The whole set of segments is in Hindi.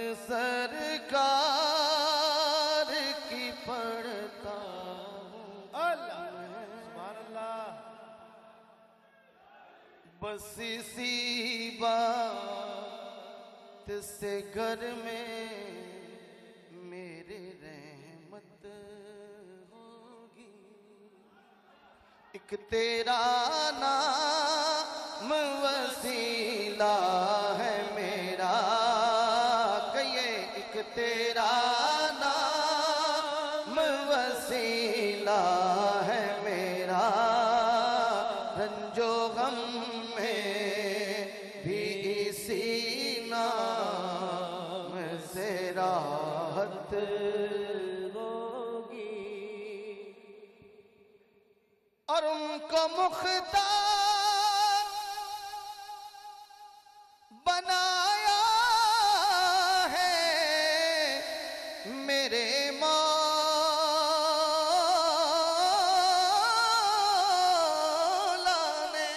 सरकार की पढ़ता हूँ। अल्लाह सुभान अल्लाह। बस इसी बात से घर में मेरे रहमत होगी। एक तेरा नाम वसीला है मेरा, कहिए एक तेरा नाम वसीला है मेरा। रंजो गम में भी इसी नाम से राहत होगी। और उनको मुख्तार बनाया है मेरे मौला ने।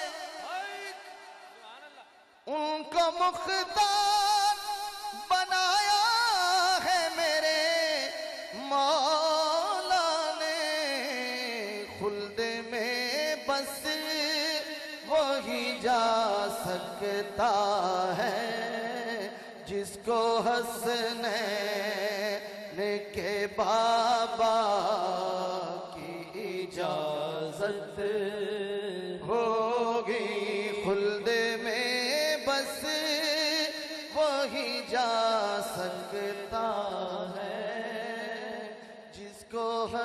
उनको मुख्तार बनाया है मेरे मौला ने। खुल्द में बस वही जा सकता है जिसको हसनैन के बाबा की इजाजत होगी। खुल्द में बस वही जा सकता है जिसको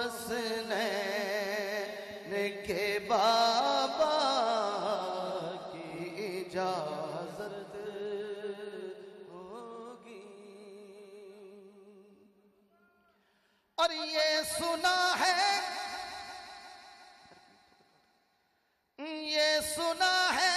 हसनैन के बाबा की इजाजत होगी। और ये सुना है, ये सुना है,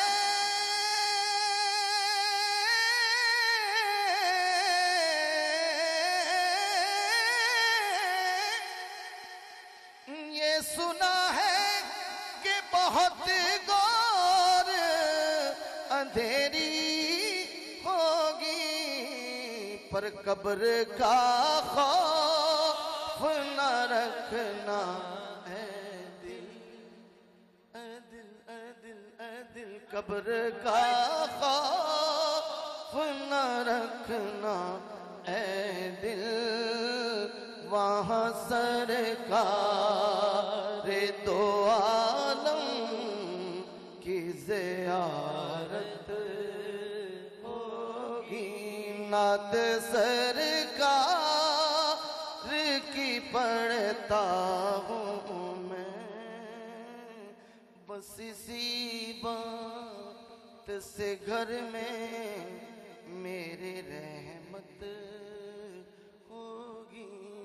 ये सुना है कि बहुत गौर अंधेरी होगी। पर कब्र का खौफ न रखना है दिल, ए दिल, ए दिल, ए दिल। कब्र का खौफ न रखना है दिल। वहाँ सरकार दो आलम की ज़ियारत होगी। नात सरकार की पढ़ता हूँ मैं, बस इसी बात से घर में मेरे रहमत होगी।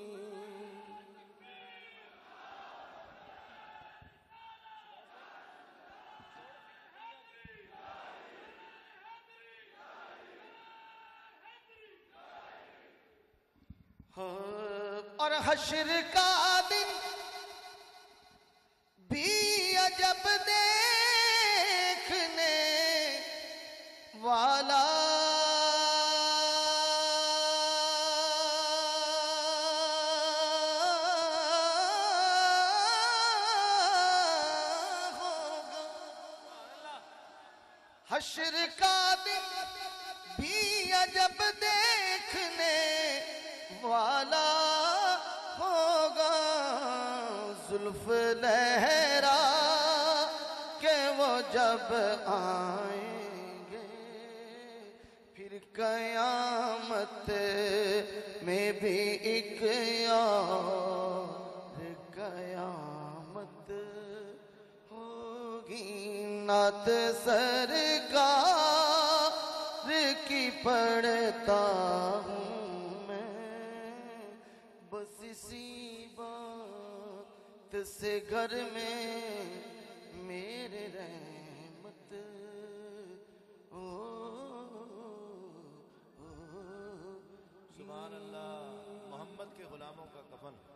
और हश्र का दिन भी अजब देखने वाला होगा। हश्र का दिन भी अजब देखने वाला होगा। जुल्फ लहरा के वो जब आएंगे, फिर कयामत में भी एक और कयामत होगी। नात सरकार की पढ़ता हूँ बस इसी बात से घर में मेरे रहमत सुभान अल्लाह। मोहम्मद के गुलामों का कफन।